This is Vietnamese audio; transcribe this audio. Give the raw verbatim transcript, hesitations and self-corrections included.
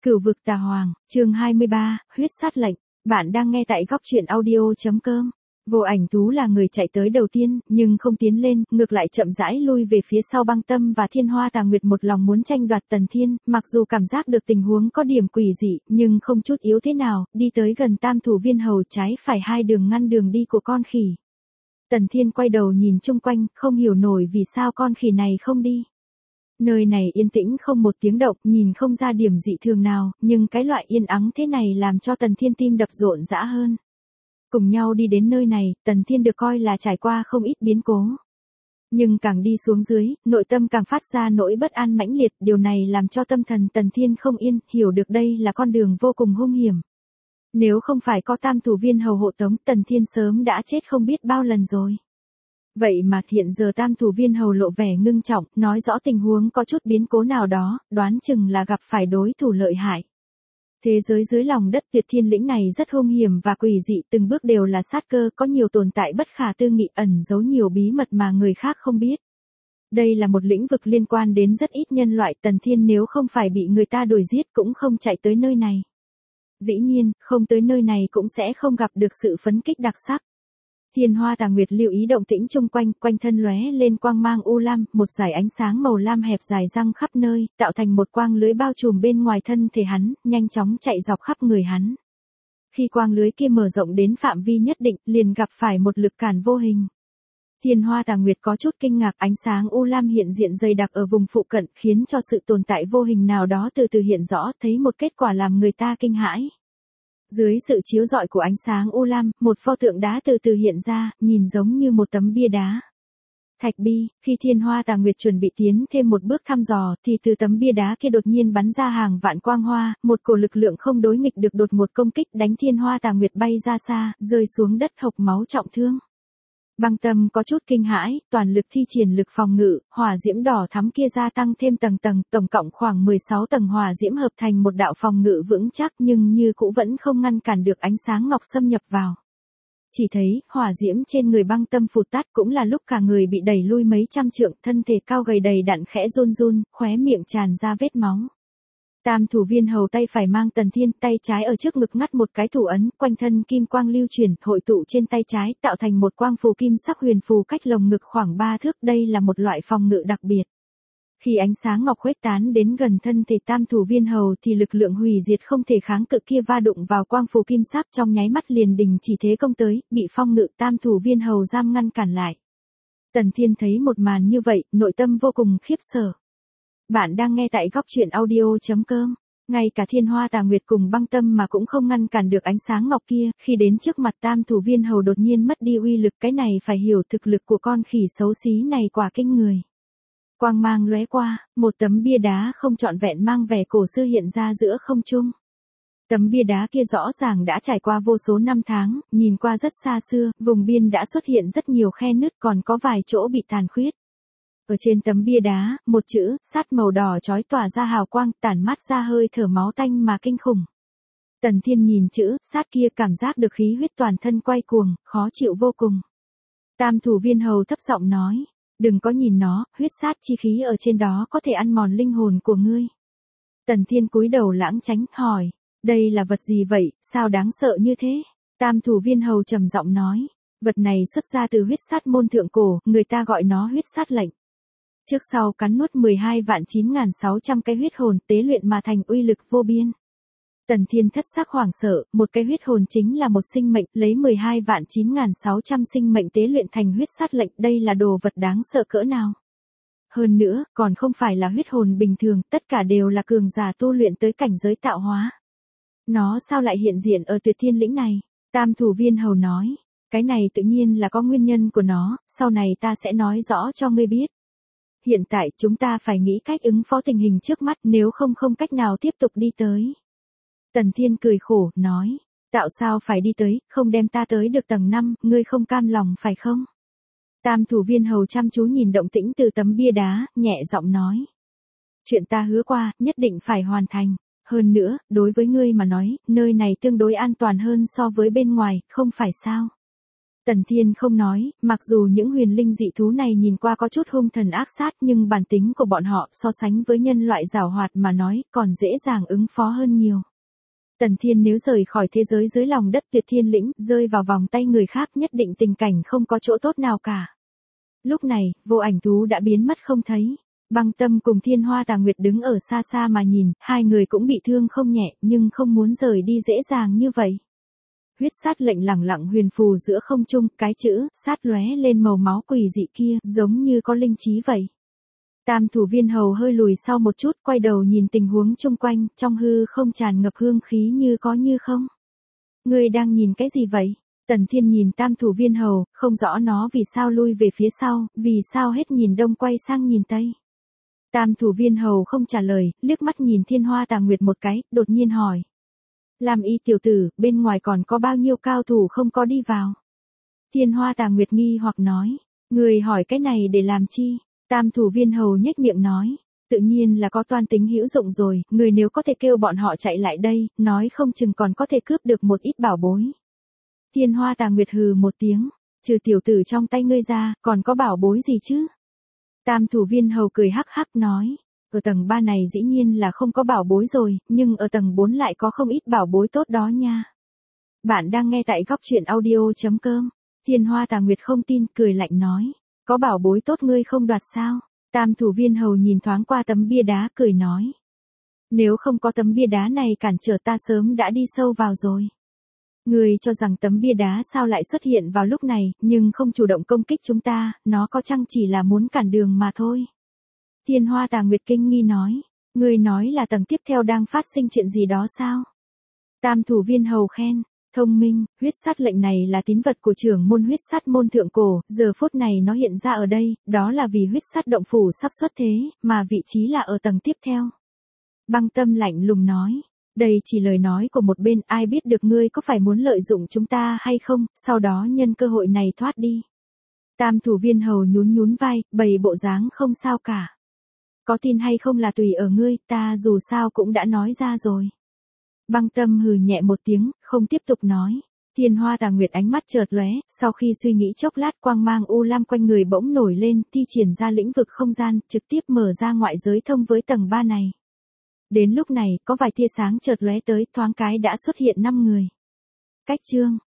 Cửu vực tà hoàng, chương hai mươi ba, huyết sát lệnh. Bạn đang nghe tại góc truyện audio.com. Vô Ảnh Thú là người chạy tới đầu tiên, nhưng không tiến lên, ngược lại chậm rãi lui về phía sau. Băng Tâm và Thiên Hoa Tà Nguyệt một lòng muốn tranh đoạt Tần Thiên, mặc dù cảm giác được tình huống có điểm quỷ dị, nhưng không chút yếu thế nào, đi tới gần Tam Thủ Viên Hầu, trái phải hai đường ngăn đường đi của con khỉ. Tần Thiên quay đầu nhìn chung quanh, không hiểu nổi vì sao con khỉ này không đi. Nơi này yên tĩnh không một tiếng động, nhìn không ra điểm dị thường nào, nhưng cái loại yên ắng thế này làm cho Tần Thiên tim đập rộn rã hơn. Cùng nhau đi đến nơi này, Tần Thiên được coi là trải qua không ít biến cố. Nhưng càng đi xuống dưới, nội tâm càng phát ra nỗi bất an mãnh liệt, điều này làm cho tâm thần Tần Thiên không yên, hiểu được đây là con đường vô cùng hung hiểm. Nếu không phải có Tam Thủ Viên Hầu hộ tống, Tần Thiên sớm đã chết không biết bao lần rồi. Vậy mà hiện giờ Tam Thủ Viên Hầu lộ vẻ ngưng trọng, nói rõ tình huống có chút biến cố nào đó, đoán chừng là gặp phải đối thủ lợi hại. Thế giới dưới lòng đất Tuyệt Thiên Lĩnh này rất hung hiểm và quỷ dị, từng bước đều là sát cơ, có nhiều tồn tại bất khả tư nghị, ẩn giấu nhiều bí mật mà người khác không biết. Đây là một lĩnh vực liên quan đến rất ít nhân loại, Tần Thiên nếu không phải bị người ta đuổi giết cũng không chạy tới nơi này. Dĩ nhiên, không tới nơi này cũng sẽ không gặp được sự phấn kích đặc sắc. Thiên Hoa Tà Nguyệt lưu ý động tĩnh chung quanh, quanh thân lóe lên quang mang u lam, một dải ánh sáng màu lam hẹp dài răng khắp nơi, tạo thành một quang lưới bao trùm bên ngoài thân thể hắn, nhanh chóng chạy dọc khắp người hắn. Khi quang lưới kia mở rộng đến phạm vi nhất định, liền gặp phải một lực cản vô hình. Thiên Hoa Tà Nguyệt có chút kinh ngạc, ánh sáng u lam hiện diện dày đặc ở vùng phụ cận, khiến cho sự tồn tại vô hình nào đó từ từ hiện rõ, thấy một kết quả làm người ta kinh hãi. Dưới sự chiếu rọi của ánh sáng u lam, một pho tượng đá từ từ hiện ra, nhìn giống như một tấm bia đá. Thạch bi, khi Thiên Hoa Tà Nguyệt chuẩn bị tiến thêm một bước thăm dò, thì từ tấm bia đá kia đột nhiên bắn ra hàng vạn quang hoa, một cổ lực lượng không đối nghịch được đột ngột công kích, đánh Thiên Hoa Tà Nguyệt bay ra xa, rơi xuống đất hộc máu trọng thương. Băng Tâm có chút kinh hãi, toàn lực thi triển lực phòng ngự, hỏa diễm đỏ thắm kia gia tăng thêm tầng tầng, tổng cộng khoảng mười sáu tầng hỏa diễm hợp thành một đạo phòng ngự vững chắc, nhưng như cũ vẫn không ngăn cản được ánh sáng ngọc xâm nhập vào. Chỉ thấy, hỏa diễm trên người Băng Tâm phụt tắt, cũng là lúc cả người bị đẩy lui mấy trăm trượng, thân thể cao gầy đầy đặn khẽ run run, khóe miệng tràn ra vết máu. Tam Thủ Viên Hầu tay phải mang Tần Thiên, tay trái ở trước ngực ngắt một cái thủ ấn, quanh thân kim quang lưu chuyển, hội tụ trên tay trái, tạo thành một quang phù kim sắc huyền phù cách lồng ngực khoảng ba thước, đây là một loại phòng ngự đặc biệt. Khi ánh sáng ngọc khuếch tán đến gần thân thể Tam Thủ Viên Hầu thì lực lượng hủy diệt không thể kháng cự kia va đụng vào quang phù kim sắc, trong nháy mắt liền đình chỉ thế công tới, bị phong ngự Tam Thủ Viên Hầu giam ngăn cản lại. Tần Thiên thấy một màn như vậy, nội tâm vô cùng khiếp sợ. Bạn đang nghe tại góc truyện audio.com. Ngay cả Thiên Hoa Tà Nguyệt cùng Băng Tâm mà cũng không ngăn cản được ánh sáng ngọc kia, khi đến trước mặt Tam Thủ Viên Hầu đột nhiên mất đi uy lực, cái này phải hiểu thực lực của con khỉ xấu xí này quả kinh người. Quang mang lóe qua, một tấm bia đá không trọn vẹn mang vẻ cổ xưa hiện ra giữa không trung. Tấm bia đá kia rõ ràng đã trải qua vô số năm tháng, nhìn qua rất xa xưa, vùng biên đã xuất hiện rất nhiều khe nứt, còn có vài chỗ bị tàn khuyết. Ở trên tấm bia đá, một chữ, sát màu đỏ chói tỏa ra hào quang, tản mát ra hơi thở máu tanh mà kinh khủng. Tần Thiên nhìn chữ, sát kia cảm giác được khí huyết toàn thân quay cuồng, khó chịu vô cùng. Tam Thủ Viên Hầu thấp giọng nói, đừng có nhìn nó, huyết sát chi khí ở trên đó có thể ăn mòn linh hồn của ngươi. Tần Thiên cúi đầu lãng tránh, hỏi, đây là vật gì vậy, sao đáng sợ như thế? Tam Thủ Viên Hầu trầm giọng nói, vật này xuất ra từ huyết sát môn thượng cổ, người ta gọi nó huyết sát lệnh. Trước sau cắn nuốt mười hai vạn chín nghìn sáu trăm cái huyết hồn, tế luyện mà thành uy lực vô biên. Tần Thiên thất sắc hoảng sợ, một cái huyết hồn chính là một sinh mệnh, lấy mười hai vạn chín nghìn sáu trăm sinh mệnh tế luyện thành huyết sát lệnh, đây là đồ vật đáng sợ cỡ nào. Hơn nữa, còn không phải là huyết hồn bình thường, tất cả đều là cường giả tu luyện tới cảnh giới tạo hóa. Nó sao lại hiện diện ở Tuyệt Thiên Lĩnh này? Tam Thủ Viên Hầu nói, cái này tự nhiên là có nguyên nhân của nó, sau này ta sẽ nói rõ cho ngươi biết. Hiện tại chúng ta phải nghĩ cách ứng phó tình hình trước mắt, nếu không không cách nào tiếp tục đi tới. Tần Thiên cười khổ, nói, tạo sao phải đi tới, không đem ta tới được tầng năm, ngươi không cam lòng phải không? Tam Thủ Viên Hầu chăm chú nhìn động tĩnh từ tấm bia đá, nhẹ giọng nói. Chuyện ta hứa qua, nhất định phải hoàn thành. Hơn nữa, đối với ngươi mà nói, nơi này tương đối an toàn hơn so với bên ngoài, không phải sao? Tần Thiên không nói, mặc dù những huyền linh dị thú này nhìn qua có chút hung thần ác sát nhưng bản tính của bọn họ so sánh với nhân loại giảo hoạt mà nói còn dễ dàng ứng phó hơn nhiều. Tần Thiên nếu rời khỏi thế giới dưới lòng đất Tuyệt Thiên Lĩnh, rơi vào vòng tay người khác nhất định tình cảnh không có chỗ tốt nào cả. Lúc này, vô ảnh thú đã biến mất không thấy. Băng Tâm cùng Thiên Hoa Tà Nguyệt đứng ở xa xa mà nhìn, hai người cũng bị thương không nhẹ nhưng không muốn rời đi dễ dàng như vậy. Huyết sát lệnh lẳng lặng huyền phù giữa không trung, cái chữ sát lóe lên màu máu quỷ dị kia, giống như có linh trí vậy. Tam thủ viên hầu hơi lùi sau một chút, quay đầu nhìn tình huống chung quanh, trong hư không tràn ngập hương khí như có như không. Ngươi đang nhìn cái gì vậy? Tần Thiên nhìn tam thủ viên hầu, không rõ nó vì sao lui về phía sau, vì sao hết nhìn đông quay sang nhìn tây. Tam thủ viên hầu không trả lời, liếc mắt nhìn Thiên Hoa Tà Nguyệt một cái, đột nhiên hỏi. Làm y tiểu tử, bên ngoài còn có bao nhiêu cao thủ không có đi vào? Thiên Hoa Tà Nguyệt nghi hoặc nói, người hỏi cái này để làm chi? Tam thủ viên hầu nhếch miệng nói, tự nhiên là có toan tính hữu dụng rồi, người nếu có thể kêu bọn họ chạy lại đây, nói không chừng còn có thể cướp được một ít bảo bối. Thiên Hoa Tà Nguyệt hừ một tiếng, trừ tiểu tử trong tay ngươi ra, còn có bảo bối gì chứ? Tam thủ viên hầu cười hắc hắc nói, ở tầng ba này dĩ nhiên là không có bảo bối rồi, nhưng ở tầng bốn lại có không ít bảo bối tốt đó nha. Bạn đang nghe tại góc truyện audio chấm com. Thiên Hoa Tà Nguyệt không tin, cười lạnh nói, có bảo bối tốt ngươi không đoạt sao? Tam thủ viên hầu nhìn thoáng qua tấm bia đá cười nói, nếu không có tấm bia đá này cản trở ta sớm đã đi sâu vào rồi. Ngươi cho rằng tấm bia đá sao lại xuất hiện vào lúc này, nhưng không chủ động công kích chúng ta, nó có chăng chỉ là muốn cản đường mà thôi. Thiên Hoa Tà Nguyệt kinh nghi nói, ngươi nói là tầng tiếp theo đang phát sinh chuyện gì đó sao? Tam thủ viên hầu khen, thông minh, huyết sát lệnh này là tín vật của trưởng môn huyết sát môn thượng cổ, giờ phút này nó hiện ra ở đây, đó là vì huyết sát động phủ sắp xuất thế, mà vị trí là ở tầng tiếp theo. Băng Tâm lạnh lùng nói, đây chỉ lời nói của một bên, ai biết được ngươi có phải muốn lợi dụng chúng ta hay không, sau đó nhân cơ hội này thoát đi. Tam thủ viên hầu nhún nhún vai, bày bộ dáng không sao cả. Có tin hay không là tùy ở ngươi, ta dù sao cũng đã nói ra rồi. Băng Tâm hừ nhẹ một tiếng, không tiếp tục nói. Thiên Hoa Tà Nguyệt ánh mắt chợt lóe, sau khi suy nghĩ chốc lát quang mang u lam quanh người bỗng nổi lên, thi triển ra lĩnh vực không gian, trực tiếp mở ra ngoại giới thông với tầng ba này. Đến lúc này, có vài tia sáng chợt lóe tới, thoáng cái đã xuất hiện năm người. Cách chương